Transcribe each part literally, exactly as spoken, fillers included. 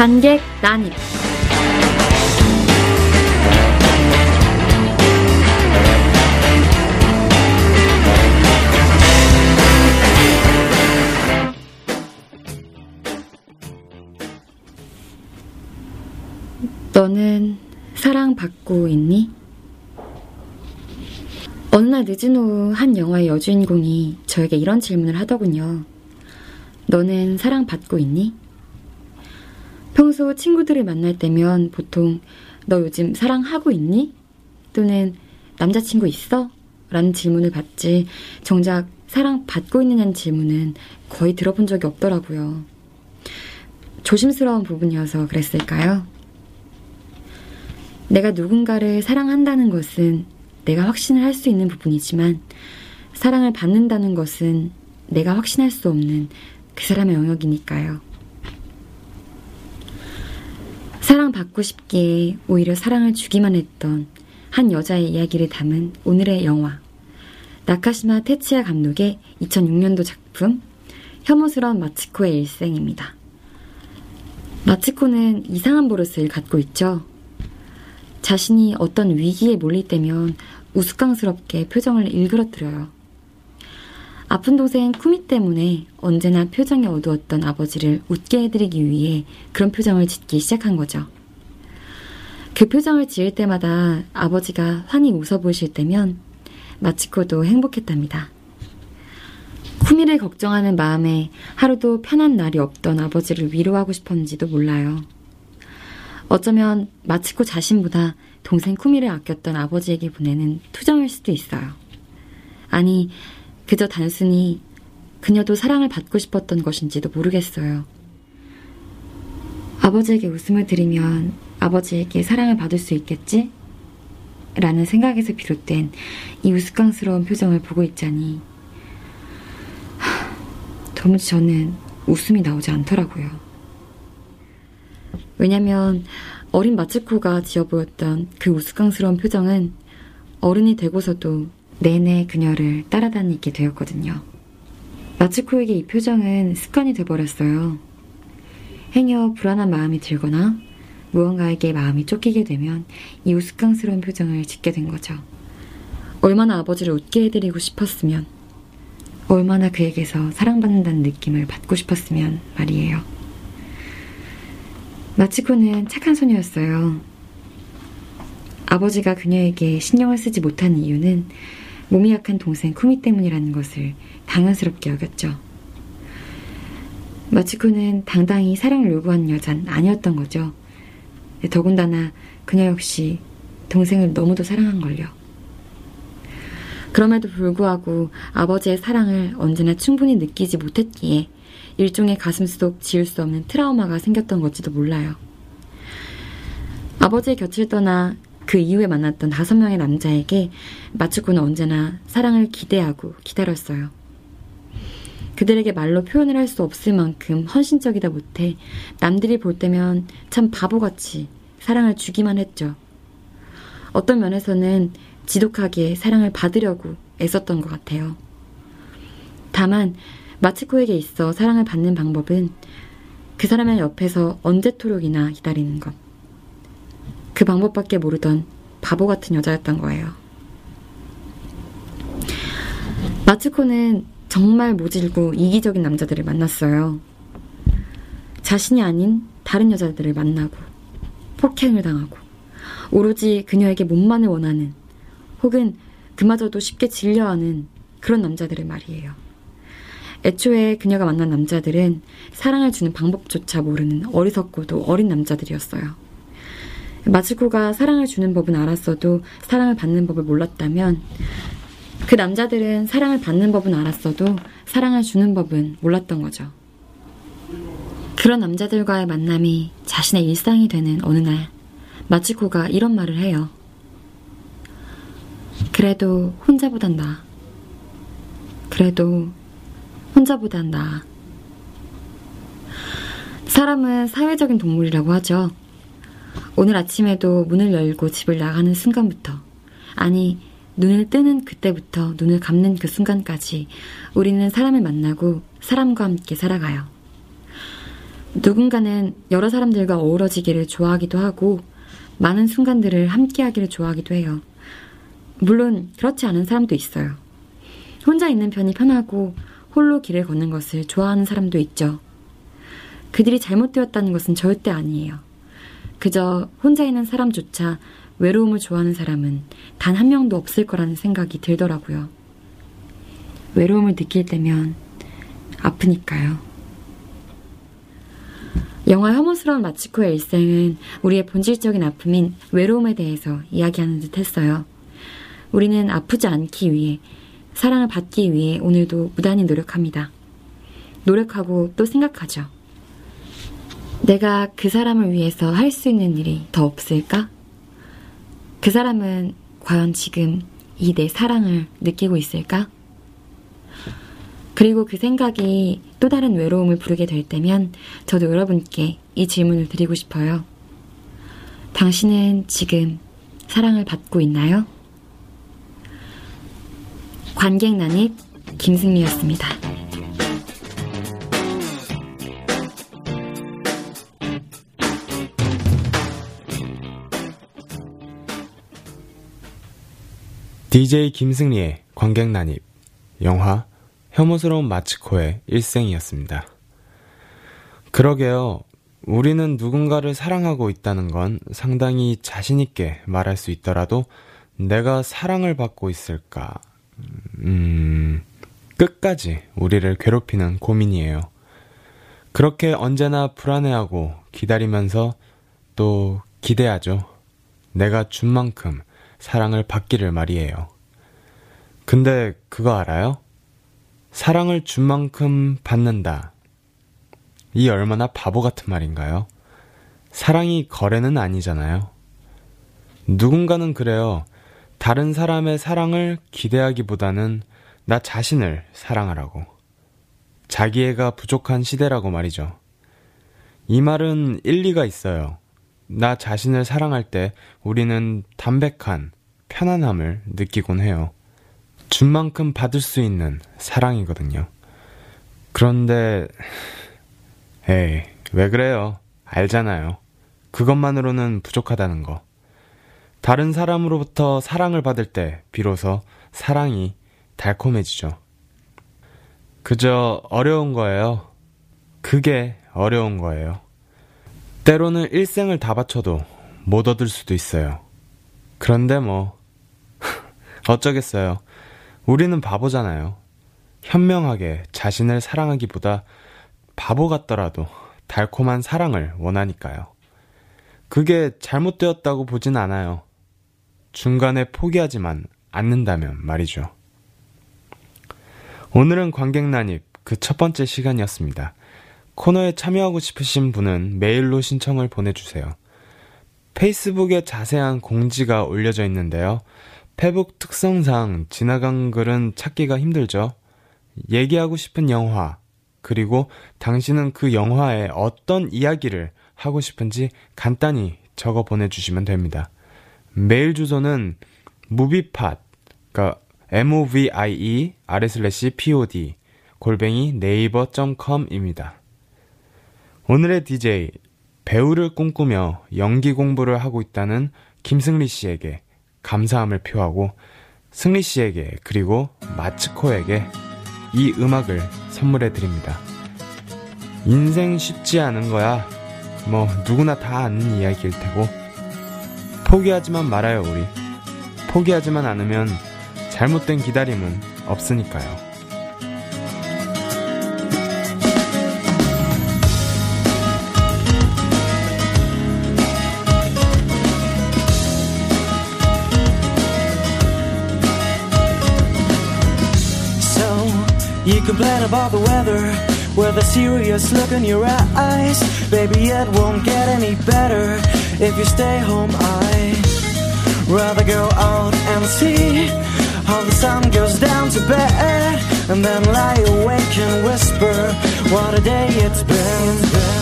관객 난입. 너는 사랑받고 있니? 어느 날 늦은 오후 한 영화의 여주인공이 저에게 이런 질문을 하더군요. 너는 사랑받고 있니? 평소 친구들을 만날 때면 보통 너 요즘 사랑하고 있니? 또는 남자친구 있어? 라는 질문을 받지 정작 사랑받고 있느냐는 질문은 거의 들어본 적이 없더라고요. 조심스러운 부분이어서 그랬을까요? 내가 누군가를 사랑한다는 것은 내가 확신을 할 수 있는 부분이지만 사랑을 받는다는 것은 내가 확신할 수 없는 그 사람의 영역이니까요. 사랑받고 싶기에 오히려 사랑을 주기만 했던 한 여자의 이야기를 담은 오늘의 영화, 나카시마 테츠야 감독의 이천육 년도 작품 혐오스러운 마츠코의 일생입니다. 마츠코는 이상한 버릇을 갖고 있죠. 자신이 어떤 위기에 몰릴 때면 우스꽝스럽게 표정을 일그러뜨려요. 아픈 동생 쿠미 때문에 언제나 표정이 어두웠던 아버지를 웃게 해드리기 위해 그런 표정을 짓기 시작한 거죠. 그 표정을 지을 때마다 아버지가 환히 웃어 보이실 때면 마츠코도 행복했답니다. 쿠미를 걱정하는 마음에 하루도 편한 날이 없던 아버지를 위로하고 싶었는지도 몰라요. 어쩌면 마츠코 자신보다 동생 쿠미를 아꼈던 아버지에게 보내는 투정일 수도 있어요. 아니, 그저 단순히 그녀도 사랑을 받고 싶었던 것인지도 모르겠어요. 아버지에게 웃음을 드리면 아버지에게 사랑을 받을 수 있겠지? 라는 생각에서 비롯된 이 우스꽝스러운 표정을 보고 있자니 하, 도무지 저는 웃음이 나오지 않더라고요. 왜냐면 어린 마츠코가 지어 보였던 그 우스꽝스러운 표정은 어른이 되고서도 내내 그녀를 따라다니게 되었거든요. 마츠코에게 이 표정은 습관이 돼버렸어요. 행여 불안한 마음이 들거나 무언가에게 마음이 쫓기게 되면 이 우스꽝스러운 표정을 짓게 된 거죠. 얼마나 아버지를 웃게 해드리고 싶었으면, 얼마나 그에게서 사랑받는다는 느낌을 받고 싶었으면 말이에요. 마츠코는 착한 소녀였어요. 아버지가 그녀에게 신경을 쓰지 못하는 이유는 몸이 약한 동생 쿠미 때문이라는 것을 당연스럽게 여겼죠. 마츠코는 당당히 사랑을 요구하는 여자는 아니었던 거죠. 더군다나 그녀 역시 동생을 너무도 사랑한걸요. 그럼에도 불구하고 아버지의 사랑을 언제나 충분히 느끼지 못했기에 일종의 가슴속 지울 수 없는 트라우마가 생겼던 건지도 몰라요. 아버지의 곁을 떠나 그 이후에 만났던 다섯 명의 남자에게 마츠코는 언제나 사랑을 기대하고 기다렸어요. 그들에게 말로 표현을 할 수 없을 만큼 헌신적이다 못해 남들이 볼 때면 참 바보같이 사랑을 주기만 했죠. 어떤 면에서는 지독하게 사랑을 받으려고 애썼던 것 같아요. 다만 마츠코에게 있어 사랑을 받는 방법은 그 사람의 옆에서 언제토록이나 기다리는 것. 그 방법밖에 모르던 바보 같은 여자였던 거예요. 마츠코는 정말 모질고 이기적인 남자들을 만났어요. 자신이 아닌 다른 여자들을 만나고 폭행을 당하고 오로지 그녀에게 몸만을 원하는 혹은 그마저도 쉽게 질려하는 그런 남자들을 말이에요. 애초에 그녀가 만난 남자들은 사랑을 주는 방법조차 모르는 어리석고도 어린 남자들이었어요. 마츠코가 사랑을 주는 법은 알았어도 사랑을 받는 법을 몰랐다면 그 남자들은 사랑을 받는 법은 알았어도 사랑을 주는 법은 몰랐던 거죠. 그런 남자들과의 만남이 자신의 일상이 되는 어느 날 마츠코가 이런 말을 해요. 그래도 혼자보단 나아. 그래도 혼자보단 나아. 사람은 사회적인 동물이라고 하죠. 오늘 아침에도 문을 열고 집을 나가는 순간부터, 아니 눈을 뜨는 그때부터 눈을 감는 그 순간까지 우리는 사람을 만나고 사람과 함께 살아가요. 누군가는 여러 사람들과 어우러지기를 좋아하기도 하고 많은 순간들을 함께하기를 좋아하기도 해요. 물론 그렇지 않은 사람도 있어요. 혼자 있는 편이 편하고 홀로 길을 걷는 것을 좋아하는 사람도 있죠. 그들이 잘못되었다는 것은 절대 아니에요. 그저 혼자 있는 사람조차 외로움을 좋아하는 사람은 단 한 명도 없을 거라는 생각이 들더라고요. 외로움을 느낄 때면 아프니까요. 영화 혐오스러운 마치코의 일생은 우리의 본질적인 아픔인 외로움에 대해서 이야기하는 듯 했어요. 우리는 아프지 않기 위해, 사랑을 받기 위해 오늘도 무단히 노력합니다. 노력하고 또 생각하죠. 내가 그 사람을 위해서 할 수 있는 일이 더 없을까? 그 사람은 과연 지금 이 내 사랑을 느끼고 있을까? 그리고 그 생각이 또 다른 외로움을 부르게 될 때면 저도 여러분께 이 질문을 드리고 싶어요. 당신은 지금 사랑을 받고 있나요? 관객 난입 김승미였습니다. 디제이 김승리의 관객 난입, 영화 혐오스러운 마츠코의 일생이었습니다. 그러게요. 우리는 누군가를 사랑하고 있다는 건 상당히 자신있게 말할 수 있더라도 내가 사랑을 받고 있을까? 음, 끝까지 우리를 괴롭히는 고민이에요. 그렇게 언제나 불안해하고 기다리면서 또 기대하죠. 내가 준 만큼 사랑을 받기를 말이에요. 근데 그거 알아요? 사랑을 준 만큼 받는다. 이 얼마나 바보 같은 말인가요? 사랑이 거래는 아니잖아요. 누군가는 그래요. 다른 사람의 사랑을 기대하기보다는 나 자신을 사랑하라고. 자기애가 부족한 시대라고 말이죠. 이 말은 일리가 있어요. 나 자신을 사랑할 때 우리는 담백한 편안함을 느끼곤 해요. 준 만큼 받을 수 있는 사랑이거든요. 그런데 에이, 왜 그래요? 알잖아요. 그것만으로는 부족하다는 거. 다른 사람으로부터 사랑을 받을 때 비로소 사랑이 달콤해지죠. 그저 어려운 거예요. 그게 어려운 거예요. 때로는 일생을 다 바쳐도 못 얻을 수도 있어요. 그런데 뭐 어쩌겠어요. 우리는 바보잖아요. 현명하게 자신을 사랑하기보다 바보 같더라도 달콤한 사랑을 원하니까요. 그게 잘못되었다고 보진 않아요. 중간에 포기하지만 않는다면 말이죠. 오늘은 관객 난입 그 첫 번째 시간이었습니다. 코너에 참여하고 싶으신 분은 메일로 신청을 보내주세요. 페이스북에 자세한 공지가 올려져 있는데요. 페북 특성상 지나간 글은 찾기가 힘들죠. 얘기하고 싶은 영화, 그리고 당신은 그 영화에 어떤 이야기를 하고 싶은지 간단히 적어 보내주시면 됩니다. 메일 주소는 무비팟, 그러니까 movie 아래 슬래시 pod 골뱅이 네이버 닷 컴입니다. 오늘의 디제이, 배우를 꿈꾸며 연기 공부를 하고 있다는 김승리 씨에게 감사함을 표하고 승리 씨에게 그리고 마츠코에게 이 음악을 선물해 드립니다. 인생 쉽지 않은 거야. 뭐 누구나 다 아는 이야기일 테고 포기하지만 말아요 우리. 포기하지만 않으면 잘못된 기다림은 없으니까요. You complain about the weather with a serious look in your eyes. Baby, it won't get any better if you stay home. I'd rather go out and see how the sun goes down to bed, and then lie awake and whisper what a day it's been.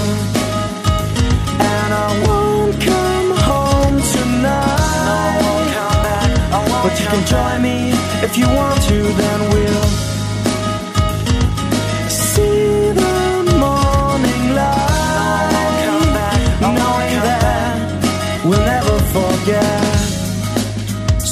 And I won't come home tonight. No, I won't come back. I won't but you can join me if you want to, then we'll see the morning light.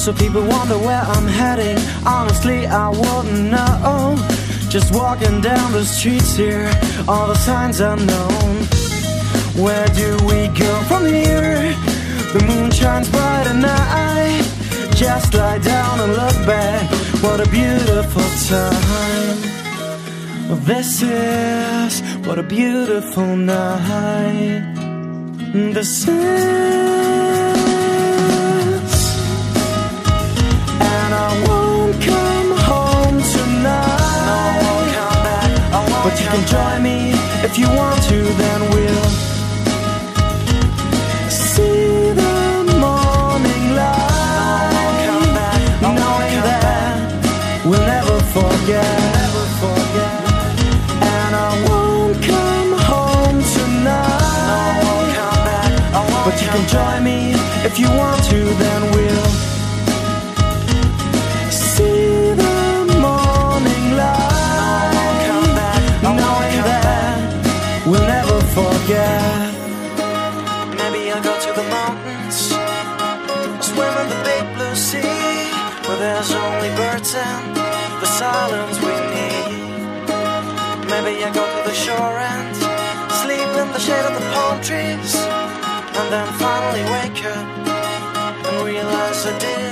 so people wonder where I'm heading. Honestly, I wouldn't know. Just walking down the streets here, all the signs are known. Where do we go from here? The moon shines bright at night. Just lie down and look back. What a beautiful time this is. What a beautiful night this is. And I won't come home tonight. No, I won't come back. I won't but you can join me if you want to. Then we'll see the morning light. No, I won't come back. I knowing come that back. We'll never forget. Never forget. And I won't come home tonight. No, I won't come back. I won't but you can join me if you want to. Then we'll see the morning light. No, I won't come back. I knowing come that back. We'll never forget. Maybe I'll go to the mountains, swim in the big blue sea, where there's only birds and the silence we need. Maybe I go to the shore and sleep in the shade of the palm trees, and then finally wake up and realize I did